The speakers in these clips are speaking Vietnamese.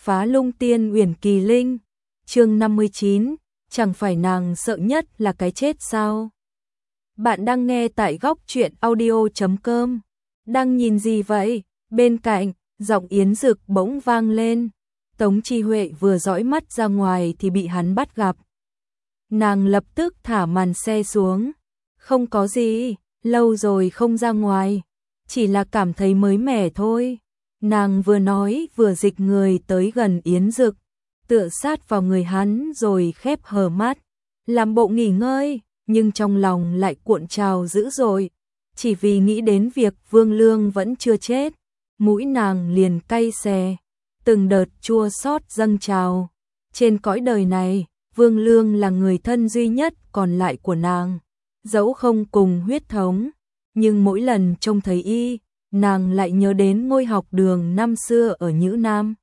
Phá Lung Tiên Uyển Kỳ Linh, chương 59, chẳng phải nàng sợ nhất là cái chết sao? Bạn đang nghe tại góc truyện audio.com. Đang nhìn gì vậy? Bên cạnh, giọng Yến Dực bỗng vang lên. Tống Chi Huệ vừa dõi mắt ra ngoài thì bị hắn bắt gặp. Nàng lập tức thả màn xe xuống. Không có gì, lâu rồi không ra ngoài, chỉ là cảm thấy mới mẻ thôi. Nàng vừa nói vừa dịch người tới gần Yến Dực, tựa sát vào người hắn rồi khép hờ mắt, làm bộ nghỉ ngơi, nhưng trong lòng lại cuộn trào dữ dội, chỉ vì nghĩ đến việc Vương Lương vẫn chưa chết, mũi nàng liền cay xè, từng đợt chua xót dâng trào. Trên cõi đời này, Vương Lương là người thân duy nhất còn lại của nàng, dẫu không cùng huyết thống, nhưng mỗi lần trông thấy y, nàng lại nhớ đến ngôi học đường năm xưa ở Nhữ Nam.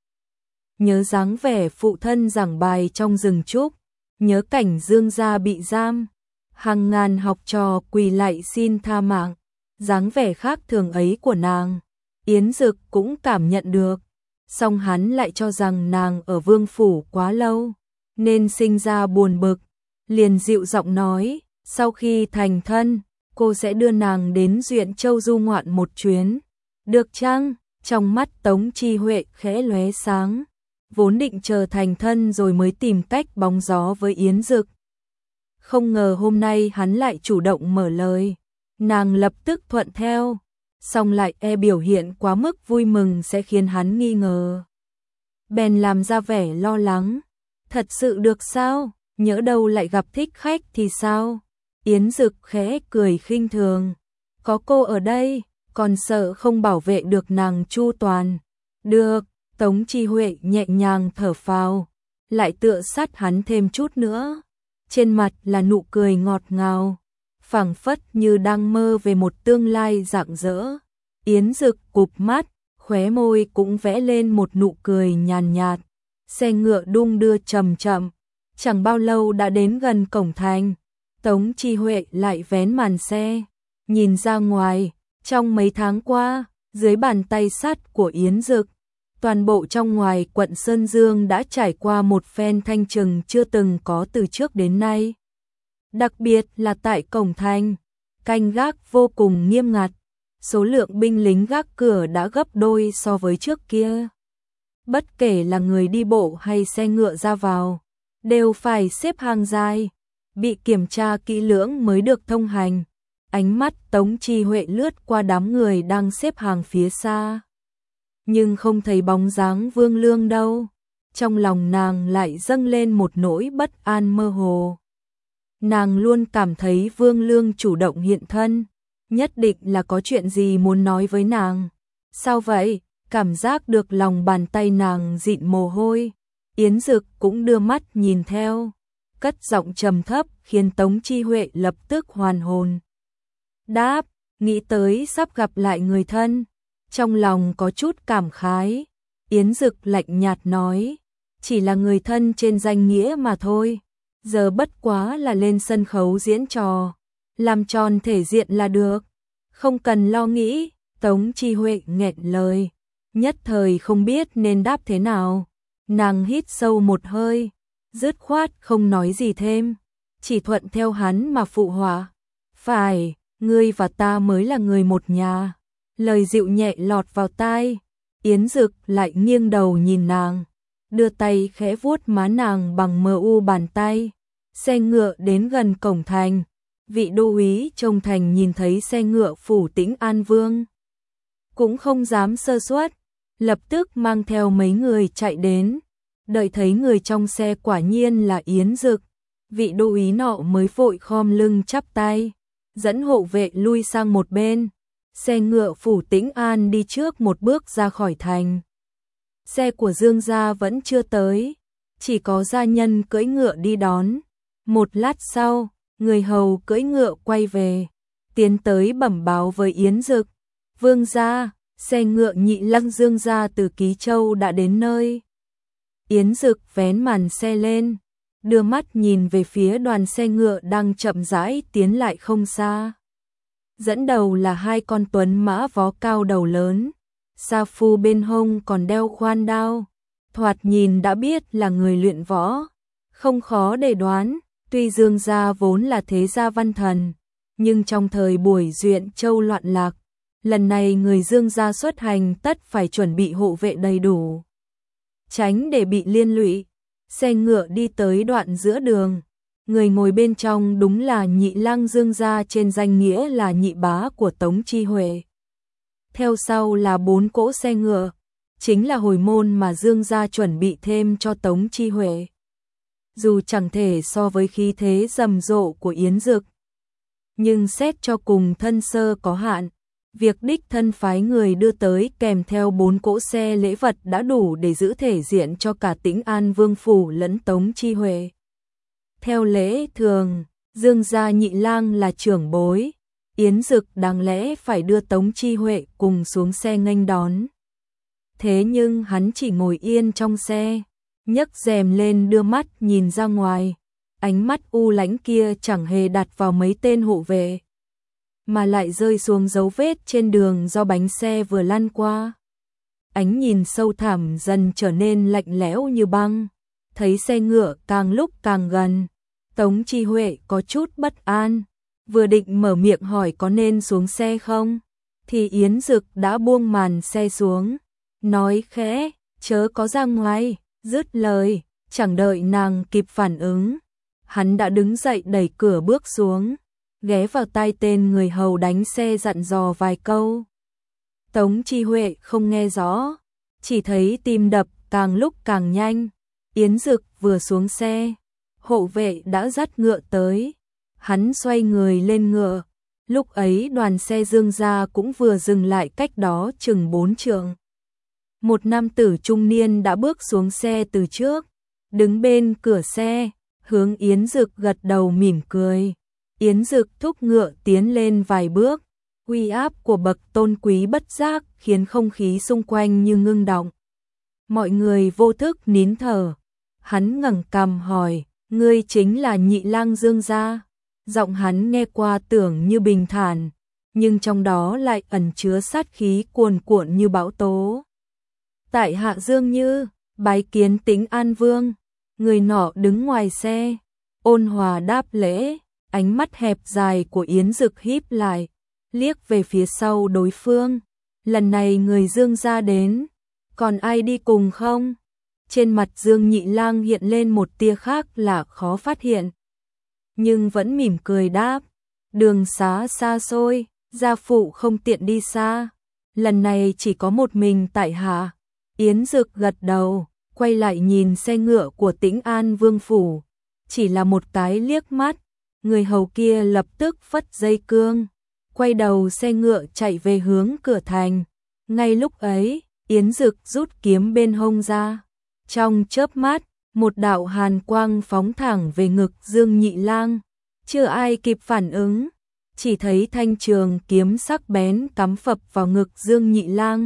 Nhớ dáng vẻ phụ thân giảng bài trong rừng trúc, nhớ cảnh Dương gia bị giam, hàng ngàn học trò quỳ lạy xin tha mạng, dáng vẻ khác thường ấy của nàng, Yến Dực cũng cảm nhận được, song hắn lại cho rằng nàng ở vương phủ quá lâu, nên sinh ra buồn bực, liền dịu giọng nói, sau khi thành thân, cô sẽ đưa nàng đến Duyện Châu du ngoạn một chuyến. Được chăng? Trong mắt Tống Chi Huệ khẽ lóe sáng, vốn định chờ thành thân rồi mới tìm cách bóng gió với Yến Dực. Không ngờ hôm nay hắn lại chủ động mở lời, nàng lập tức thuận theo, song lại biểu hiện quá mức vui mừng sẽ khiến hắn nghi ngờ. Bèn làm ra vẻ lo lắng, thật sự được sao? Nhỡ đâu lại gặp thích khách thì sao? Yến Dực khẽ cười khinh thường, có cô ở đây, còn sợ không bảo vệ được nàng chu toàn. Được, Tống Chi Huệ nhẹ nhàng thở phào, lại tựa sát hắn thêm chút nữa. Trên mặt là nụ cười ngọt ngào, phảng phất như đang mơ về một tương lai rạng rỡ. Yến Dực cụp mắt, khóe môi cũng vẽ lên một nụ cười nhàn nhạt. Xe ngựa đung đưa chậm chậm, chẳng bao lâu đã đến gần cổng thành. Tống Chi Huệ lại vén màn xe, nhìn ra ngoài, trong mấy tháng qua, dưới bàn tay sắt của Yến Dực, toàn bộ trong ngoài quận Sơn Dương đã trải qua một phen thanh trừng chưa từng có từ trước đến nay. Đặc biệt là tại cổng thành, canh gác vô cùng nghiêm ngặt, số lượng binh lính gác cửa đã gấp đôi so với trước kia. Bất kể là người đi bộ hay xe ngựa ra vào, đều phải xếp hàng dài, bị kiểm tra kỹ lưỡng mới được thông hành. Ánh mắt Tống Chi Huệ lướt qua đám người đang xếp hàng phía xa, nhưng không thấy bóng dáng Vương Lương đâu. Trong lòng nàng lại dâng lên một nỗi bất an mơ hồ. Nàng luôn cảm thấy Vương Lương chủ động hiện thân, nhất định là có chuyện gì muốn nói với nàng. Sao vậy? Cảm giác được lòng bàn tay nàng dịn mồ hôi. Yến Dực cũng đưa mắt nhìn theo, cất giọng trầm thấp khiến Tống Chi Huệ lập tức hoàn hồn. Đáp, nghĩ tới sắp gặp lại người thân, trong lòng có chút cảm khái. Yến Dực lạnh nhạt nói, chỉ là người thân trên danh nghĩa mà thôi, giờ bất quá là lên sân khấu diễn trò, làm tròn thể diện là được, không cần lo nghĩ. Tống Chi Huệ nghẹn lời, nhất thời không biết nên đáp thế nào. Nàng hít sâu một hơi, dứt khoát không nói gì thêm, chỉ thuận theo hắn mà phụ họa. Phải, ngươi và ta mới là người một nhà. Lời dịu nhẹ lọt vào tai, Yến Dực lại nghiêng đầu nhìn nàng, đưa tay khẽ vuốt má nàng bằng mờ u bàn tay. Xe ngựa đến gần cổng thành, vị đô úy trông thành nhìn thấy xe ngựa phủ Tĩnh An Vương, cũng không dám sơ suất, lập tức mang theo mấy người chạy đến. Đợi thấy người trong xe quả nhiên là Yến Dực, vị đô úy nọ mới vội khom lưng chắp tay, dẫn hộ vệ lui sang một bên. Xe ngựa phủ Tĩnh An đi trước một bước ra khỏi thành. Xe của Dương gia vẫn chưa tới, chỉ có gia nhân cưỡi ngựa đi đón. Một lát sau, người hầu cưỡi ngựa quay về, tiến tới bẩm báo với Yến Dực. Vương gia, xe ngựa Nhị Lăng Dương gia từ Ký Châu đã đến nơi. Yến Dực vén màn xe lên, đưa mắt nhìn về phía đoàn xe ngựa đang chậm rãi tiến lại không xa. Dẫn đầu là hai con tuấn mã vó cao đầu lớn, sa phu bên hông còn đeo khoan đao, thoạt nhìn đã biết là người luyện võ, không khó để đoán, tuy Dương gia vốn là thế gia văn thần, nhưng trong thời buổi Duyện Châu loạn lạc, lần này người Dương gia xuất hành tất phải chuẩn bị hộ vệ đầy đủ, tránh để bị liên lụy. Xe ngựa đi tới đoạn giữa đường, người ngồi bên trong đúng là nhị lang Dương gia, trên danh nghĩa là nhị bá của Tống Chi Huệ. Theo sau là 4 cỗ xe ngựa, chính là hồi môn mà Dương gia chuẩn bị thêm cho Tống Chi Huệ. Dù chẳng thể so với khí thế rầm rộ của Yến Dực, nhưng xét cho cùng thân sơ có hạn, việc đích thân phái người đưa tới kèm theo 4 cỗ xe lễ vật đã đủ để giữ thể diện cho cả Tĩnh An Vương phủ lẫn Tống Chi Huệ. Theo lễ thường, Dương gia nhị lang là trưởng bối, Yến Dực đáng lẽ phải đưa Tống Chi Huệ cùng xuống xe nghênh đón. Thế nhưng hắn chỉ ngồi yên trong xe, nhấc rèm lên đưa mắt nhìn ra ngoài, ánh mắt u lãnh kia chẳng hề đặt vào mấy tên hộ vệ, mà lại rơi xuống dấu vết trên đường do bánh xe vừa lăn qua. Ánh nhìn sâu thẳm dần trở nên lạnh lẽo như băng, thấy xe ngựa càng lúc càng gần, Tống Chi Huệ có chút bất an, vừa định mở miệng hỏi có nên xuống xe không, thì Yến Dực đã buông màn xe xuống, nói khẽ, chớ có ra ngoài. Dứt lời, chẳng đợi nàng kịp phản ứng, hắn đã đứng dậy đẩy cửa bước xuống, ghé vào tai tên người hầu đánh xe dặn dò vài câu. Tống Chi Huệ không nghe rõ, chỉ thấy tim đập càng lúc càng nhanh. Yến Dực vừa xuống xe, hộ vệ đã dắt ngựa tới, hắn xoay người lên ngựa, lúc ấy đoàn xe Dương gia cũng vừa dừng lại cách đó chừng 4 trượng. Một nam tử trung niên đã bước xuống xe từ trước, đứng bên cửa xe, hướng Yến Dực gật đầu mỉm cười. Yến Dực thúc ngựa tiến lên vài bước, uy áp của bậc tôn quý bất giác khiến không khí xung quanh như ngưng động. Mọi người vô thức nín thở, hắn ngẩng cằm hỏi, ngươi chính là nhị lang Dương gia? Giọng hắn nghe qua tưởng như bình thản, nhưng trong đó lại ẩn chứa sát khí cuồn cuộn như bão tố. Tại hạ Dương Như, bái kiến Tĩnh An Vương. Người nọ đứng ngoài xe, ôn hòa đáp lễ, ánh mắt hẹp dài của Yến Dực híp lại, liếc về phía sau đối phương. Lần này người Dương gia đến, còn ai đi cùng không? Trên mặt Dương nhị lang hiện lên một tia khác là khó phát hiện, nhưng vẫn mỉm cười đáp, đường xá xa xôi, gia phụ không tiện đi xa, lần này chỉ có một mình tại hạ. Yến Dực gật đầu, quay lại nhìn xe ngựa của Tĩnh An Vương phủ, chỉ là một cái liếc mắt, người hầu kia lập tức phất dây cương, quay đầu xe ngựa chạy về hướng cửa thành. Ngay lúc ấy, Yến Dực rút kiếm bên hông ra, trong chớp mắt, một đạo hàn quang phóng thẳng về ngực Dương nhị lang, chưa ai kịp phản ứng, chỉ thấy thanh trường kiếm sắc bén cắm phập vào ngực Dương nhị lang.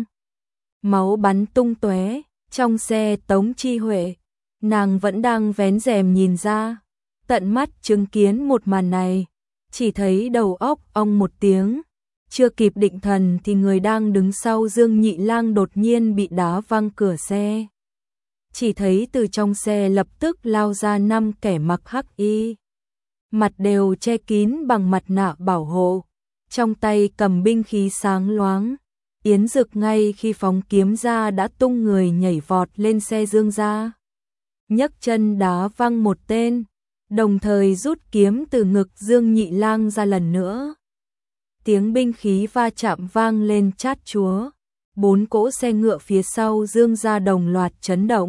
Máu bắn tung tóe. Trong xe Tống Chi Huệ, nàng vẫn đang vén rèm nhìn ra, tận mắt chứng kiến một màn này, chỉ thấy đầu óc ong một tiếng, chưa kịp định thần thì người đang đứng sau Dương nhị lang đột nhiên bị đá văng cửa xe. Chỉ thấy từ trong xe lập tức lao ra 5 kẻ mặc hắc y, mặt đều che kín bằng mặt nạ bảo hộ, trong tay cầm binh khí sáng loáng. Yến Dực ngay khi phóng kiếm ra đã tung người nhảy vọt lên xe Dương gia, nhấc chân đá văng một tên, đồng thời rút kiếm từ ngực Dương nhị lang ra lần nữa. Tiếng binh khí va chạm vang lên chát chúa, 4 cỗ xe ngựa phía sau Dương gia đồng loạt chấn động.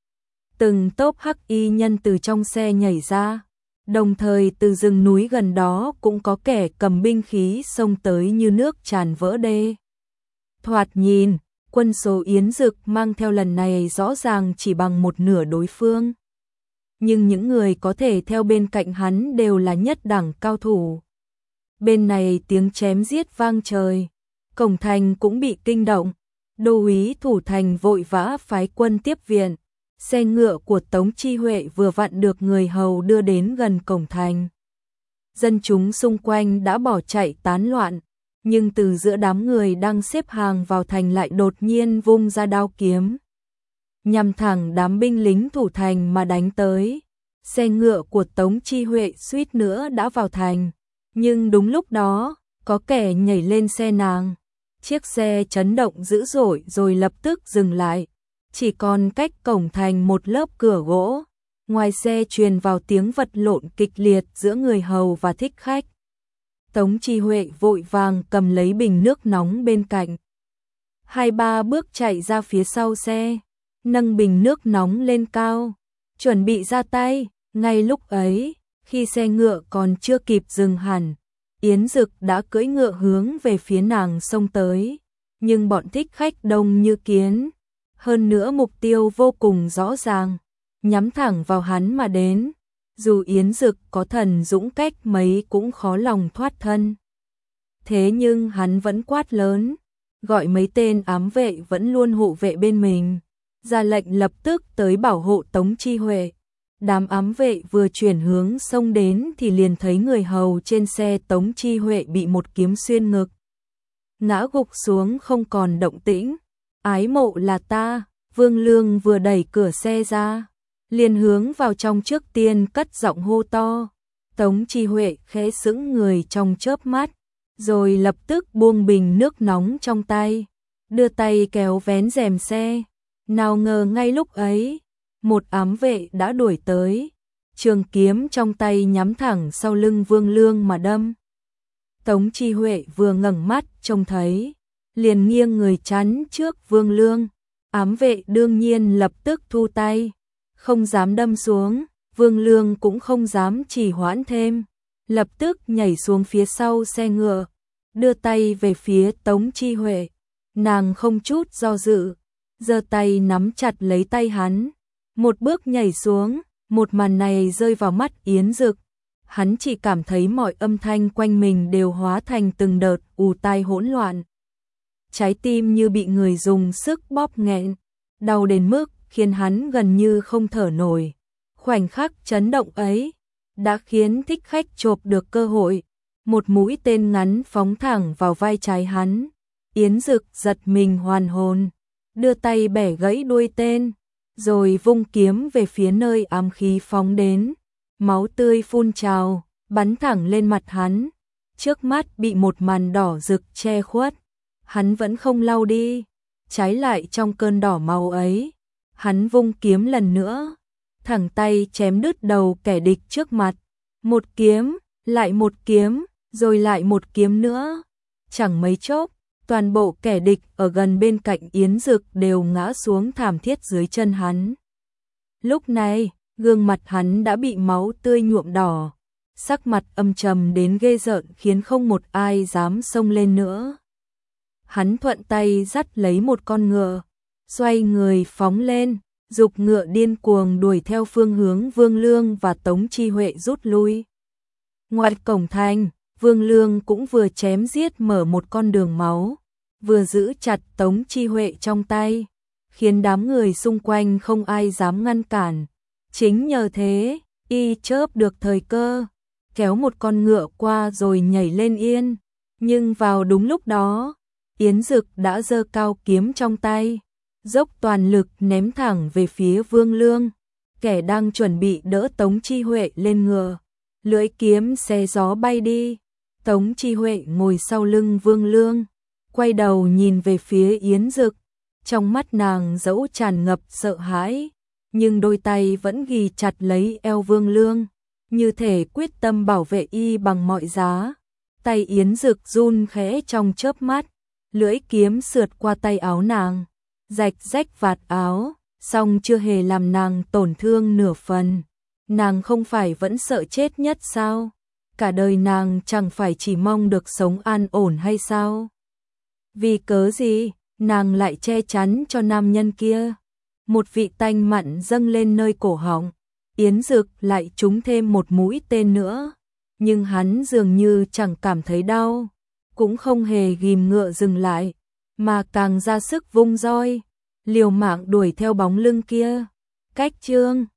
Từng tốp hắc y nhân từ trong xe nhảy ra, đồng thời từ rừng núi gần đó cũng có kẻ cầm binh khí xông tới như nước tràn vỡ đê. Thoạt nhìn, quân số Yến Dực mang theo lần này rõ ràng chỉ bằng một nửa đối phương. Nhưng những người có thể theo bên cạnh hắn đều là nhất đẳng cao thủ. Bên này tiếng chém giết vang trời, cổng thành cũng bị kinh động, đô úy thủ thành vội vã phái quân tiếp viện. Xe ngựa của Tống Chi Huệ vừa vặn được người hầu đưa đến gần cổng thành. Dân chúng xung quanh đã bỏ chạy tán loạn, nhưng từ giữa đám người đang xếp hàng vào thành lại đột nhiên vung ra đao kiếm. nhằm thẳng đám binh lính thủ thành mà đánh tới. Xe ngựa của Tống Chi Huệ suýt nữa đã vào thành, nhưng đúng lúc đó, có kẻ nhảy lên xe nàng. Chiếc xe chấn động dữ dội rồi lập tức dừng lại, chỉ còn cách cổng thành một lớp cửa gỗ. Ngoài xe truyền vào tiếng vật lộn kịch liệt giữa người hầu và thích khách. Tống Chi Huệ vội vàng cầm lấy bình nước nóng bên cạnh. 2-3 bước chạy ra phía sau xe, nâng bình nước nóng lên cao, chuẩn bị ra tay. Ngay lúc ấy, khi xe ngựa còn chưa kịp dừng hẳn, Yến Dực đã cưỡi ngựa hướng về phía nàng xông tới. Nhưng bọn thích khách đông như kiến, hơn nữa mục tiêu vô cùng rõ ràng, nhắm thẳng vào hắn mà đến. Dù Yến Dực có thần dũng cách mấy cũng khó lòng thoát thân. Thế nhưng hắn vẫn quát lớn, gọi mấy tên ám vệ vẫn luôn hộ vệ bên mình, ra lệnh lập tức tới bảo hộ Tống Chi Huệ. Đám ám vệ vừa chuyển hướng xông đến thì liền thấy người hầu trên xe Tống Chi Huệ bị một kiếm xuyên ngực, ngã gục xuống không còn động tĩnh. Ái mộ là ta. Vương Lương vừa đẩy cửa xe ra, liền hướng vào trong trước tiên cất giọng hô to. Tống Chi Huệ khẽ sững người trong chớp mắt, rồi lập tức buông bình nước nóng trong tay, đưa tay kéo vén rèm xe. Nào ngờ ngay lúc ấy, một ám vệ đã đuổi tới, trường kiếm trong tay nhắm thẳng sau lưng Vương Lương mà đâm. Tống Chi Huệ vừa ngẩng mắt trông thấy, liền nghiêng người chắn trước Vương Lương. Ám vệ đương nhiên lập tức thu tay, không dám đâm xuống. Vương Lương cũng không dám trì hoãn thêm, lập tức nhảy xuống phía sau xe ngựa, đưa tay về phía Tống Chi Huệ. Nàng không chút do dự, giơ tay nắm chặt lấy tay hắn, một bước nhảy xuống. Một màn này rơi vào mắt Yến Dực, hắn chỉ cảm thấy mọi âm thanh quanh mình đều hóa thành từng đợt ù tai hỗn loạn. Trái tim như bị người dùng sức bóp nghẹn, đau đến mức khiến hắn gần như không thở nổi. Khoảnh khắc chấn động ấy đã khiến thích khách chộp được cơ hội, một mũi tên ngắn phóng thẳng vào vai trái hắn. Yến Dực giật mình hoàn hồn, đưa tay bẻ gãy đuôi tên, rồi vung kiếm về phía nơi ám khí phóng đến. Máu tươi phun trào, bắn thẳng lên mặt hắn, trước mắt bị một màn đỏ rực che khuất. Hắn vẫn không lau đi, trái lại trong cơn đỏ máu ấy, hắn vung kiếm lần nữa, thẳng tay chém đứt đầu kẻ địch trước mặt. Một kiếm, lại một kiếm, rồi lại một kiếm nữa. Chẳng mấy chốc, toàn bộ kẻ địch ở gần bên cạnh Yến Dực đều ngã xuống thảm thiết dưới chân hắn. Lúc này, gương mặt hắn đã bị máu tươi nhuộm đỏ, sắc mặt âm trầm đến ghê rợn khiến không một ai dám xông lên nữa. Hắn thuận tay dắt lấy một con ngựa, xoay người phóng lên, giục ngựa điên cuồng đuổi theo phương hướng Vương Lương và Tống Chi Huệ rút lui. Ngoài cổng thành, Vương Lương cũng vừa chém giết mở một con đường máu, vừa giữ chặt Tống Chi Huệ trong tay, khiến đám người xung quanh không ai dám ngăn cản. Chính nhờ thế, y chớp được thời cơ, kéo một con ngựa qua rồi nhảy lên yên. Nhưng vào đúng lúc đó, Yến Dực đã giơ cao kiếm trong tay, dốc toàn lực ném thẳng về phía Vương Lương, kẻ đang chuẩn bị đỡ Tống Chi Huệ lên ngựa. Lưỡi kiếm xé gió bay đi, Tống Chi Huệ ngồi sau lưng Vương Lương, quay đầu nhìn về phía Yến Dực, trong mắt nàng dẫu tràn ngập sợ hãi, nhưng đôi tay vẫn ghì chặt lấy eo Vương Lương, như thể quyết tâm bảo vệ y bằng mọi giá. Tay Yến Dực run khẽ trong chớp mắt, lưỡi kiếm sượt qua tay áo nàng, rạch rách vạt áo, song chưa hề làm nàng tổn thương nửa phần. Nàng không phải vẫn sợ chết nhất sao? Cả đời nàng chẳng phải chỉ mong được sống an ổn hay sao? Vì cớ gì, nàng lại che chắn cho nam nhân kia? Một vị tanh mặn dâng lên nơi cổ họng, Yến Dực lại trúng thêm một mũi tên nữa, nhưng hắn dường như chẳng cảm thấy đau, cũng không hề ghim ngựa dừng lại, mà càng ra sức vung roi, liều mạng đuổi theo bóng lưng kia. Cách chương